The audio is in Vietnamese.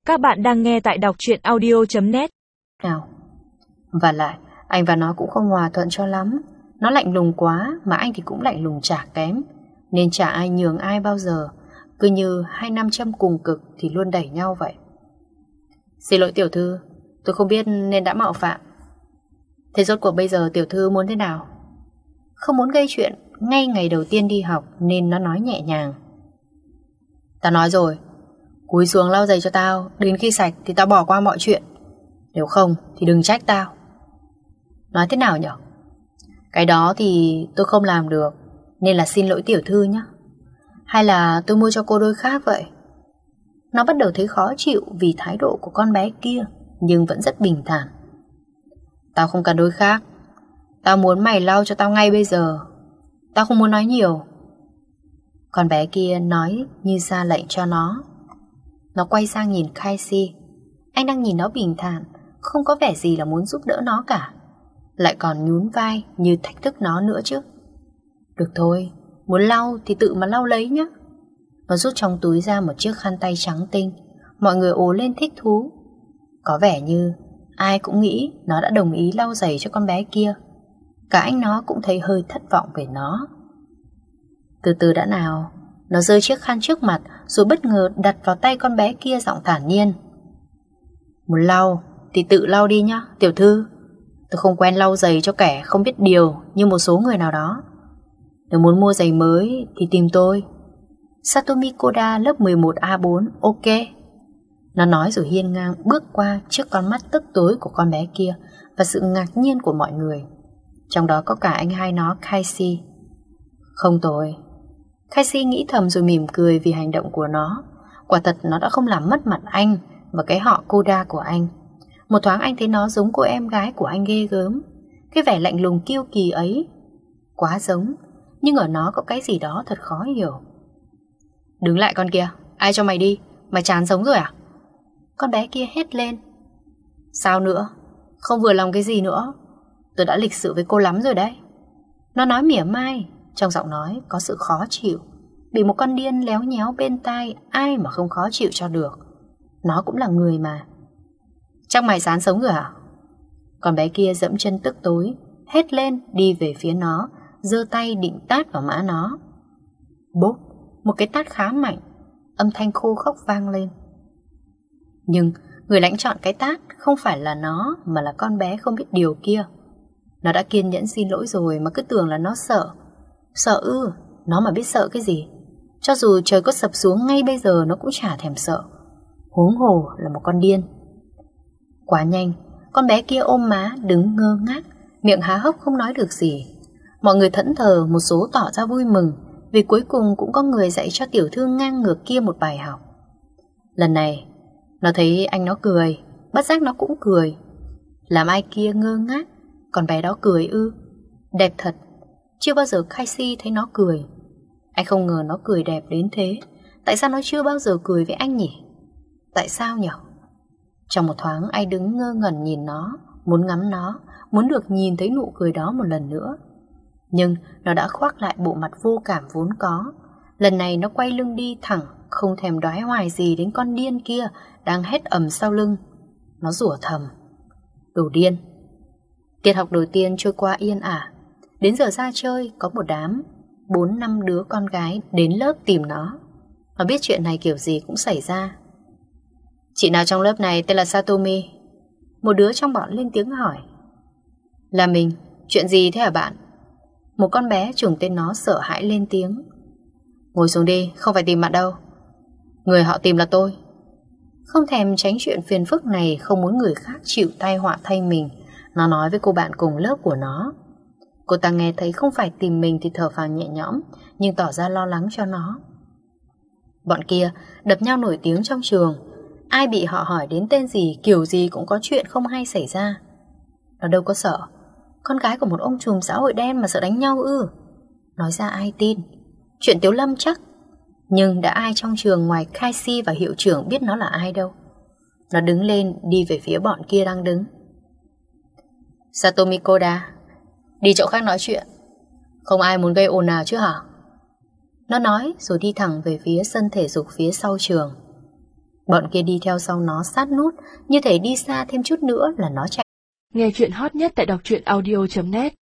Các bạn đang nghe tại đọc truyện audio.net. Nào. Và lại, anh và nó cũng không hòa thuận cho lắm. Nó lạnh lùng quá, mà anh thì cũng lạnh lùng chả kém. Nên chả ai nhường ai bao giờ. Cứ như hai nam châm cùng cực thì luôn đẩy nhau vậy. Xin lỗi tiểu thư, tôi không biết nên đã mạo phạm. Thế rốt cuộc bây giờ tiểu thư muốn thế nào? Không muốn gây chuyện ngay ngày đầu tiên đi học nên nó nói nhẹ nhàng. Tao nói rồi, cúi xuống lau giày cho tao, đến khi sạch thì tao bỏ qua mọi chuyện. Nếu không thì đừng trách tao. Nói thế nào nhở? Cái đó thì tôi không làm được, nên là xin lỗi tiểu thư nhé. Hay là tôi mua cho cô đôi khác vậy? Nó bắt đầu thấy khó chịu vì thái độ của con bé kia, nhưng vẫn rất bình thản. Tao không cần đôi khác. Tao muốn mày lau cho tao ngay bây giờ. Tao không muốn nói nhiều. Con bé kia nói như ra lệnh cho nó. Nó quay sang nhìn Casey. Anh đang nhìn nó bình thản, không có vẻ gì là muốn giúp đỡ nó cả. Lại còn nhún vai như thách thức nó nữa chứ. Được thôi, muốn lau thì tự mà lau lấy nhé. Nó rút trong túi ra một chiếc khăn tay trắng tinh. Mọi người ồ lên thích thú. Có vẻ như ai cũng nghĩ nó đã đồng ý lau giày cho con bé kia. Cả anh nó cũng thấy hơi thất vọng về nó. Từ từ đã nào. Nó giơ chiếc khăn trước mặt rồi bất ngờ đặt vào tay con bé kia giọng thản nhiên. Muốn lau thì tự lau đi nhá, tiểu thư. Tôi không quen lau giày cho kẻ không biết điều như một số người nào đó. Nếu muốn mua giày mới thì tìm tôi. Satomi Koda lớp 11A4, ok. Nó nói rồi hiên ngang bước qua trước con mắt tức tối của con bé kia và sự ngạc nhiên của mọi người. Trong đó có cả anh hai nó, Casey. Không tồi. Casey nghĩ thầm rồi mỉm cười vì hành động của nó. Quả thật nó đã không làm mất mặt anh và cái họ Koda của anh. Một thoáng anh thấy nó giống cô em gái của anh ghê gớm. Cái vẻ lạnh lùng kiêu kỳ ấy quá giống, nhưng ở nó có cái gì đó thật khó hiểu. Đứng lại con kia, ai cho mày đi? Mày chán sống rồi à? Con bé kia hét lên. Sao nữa? Không vừa lòng cái gì nữa? Tôi đã lịch sự với cô lắm rồi đấy. Nó nói mỉa mai, trong giọng nói có sự khó chịu. Bị một con điên léo nhéo bên tai, ai mà không khó chịu cho được. Nó cũng là người mà. Chắc mày chán sống rồi à? Con bé kia dẫm chân tức tối, hét lên đi về phía nó, giơ tay định tát vào má nó. Bốp, một cái tát khá mạnh, âm thanh khô khốc vang lên. Nhưng người lãnh chọn cái tát không phải là nó, mà là con bé không biết điều kia. Nó đã kiên nhẫn xin lỗi rồi mà cứ tưởng là nó sợ. Sợ ư? Nó mà biết sợ cái gì? Cho dù trời có sập xuống ngay bây giờ nó cũng chả thèm sợ. Huống hồ là một con điên. Quá nhanh, con bé kia ôm má đứng ngơ ngác, miệng há hốc không nói được gì. Mọi người thẫn thờ, một số tỏ ra vui mừng vì cuối cùng cũng có người dạy cho tiểu thư ngang ngược kia một bài học. Lần này nó thấy anh nó cười, bất giác nó cũng cười. Làm ai kia ngơ ngác, còn bé đó cười ư? Đẹp thật. Chưa bao giờ Casey thấy nó cười. Anh không ngờ nó cười đẹp đến thế. Tại sao nó chưa bao giờ cười với anh nhỉ? Tại sao nhỉ? Trong một thoáng anh đứng ngơ ngẩn nhìn nó, muốn ngắm nó, muốn được nhìn thấy nụ cười đó một lần nữa. Nhưng nó đã khoác lại bộ mặt vô cảm vốn có. Lần này nó quay lưng đi thẳng, không thèm đoái hoài gì đến con điên kia đang hét ầm sau lưng. Nó rủa thầm. Đồ điên. Tiết học đầu tiên trôi qua yên ả. Đến giờ ra chơi có một đám 4-5 đứa con gái đến lớp tìm nó. Nó biết chuyện này kiểu gì cũng xảy ra. Chị nào trong lớp này tên là Satomi? Một đứa trong bọn lên tiếng hỏi. Là mình. Chuyện gì thế hả bạn? Một con bé trùng tên nó sợ hãi lên tiếng. Ngồi xuống đi, không phải tìm bạn đâu. Người họ tìm là tôi. Không thèm tránh chuyện phiền phức này, không muốn người khác chịu tai họa thay mình, nó nói với cô bạn cùng lớp của nó. Cô ta nghe thấy không phải tìm mình thì thở phào nhẹ nhõm, nhưng tỏ ra lo lắng cho nó. Bọn kia đập nhau nổi tiếng trong trường. Ai bị họ hỏi đến tên gì, kiểu gì cũng có chuyện không hay xảy ra. Nó đâu có sợ. Con gái của một ông trùm xã hội đen mà sợ đánh nhau ư? Nói ra ai tin? Chuyện Tiếu Lâm chắc. Nhưng đã ai trong trường ngoài Casey và hiệu trưởng biết nó là ai đâu. Nó đứng lên đi về phía bọn kia đang đứng. Satomi Koda, đi chỗ khác nói chuyện. Không ai muốn gây ồn nào chứ hả? Nó nói rồi đi thẳng về phía sân thể dục phía sau trường. Bọn kia đi theo sau nó sát nút, như thể đi xa thêm chút nữa là nó chạy. Nghe chuyện hot nhất tại đọc truyện audio.net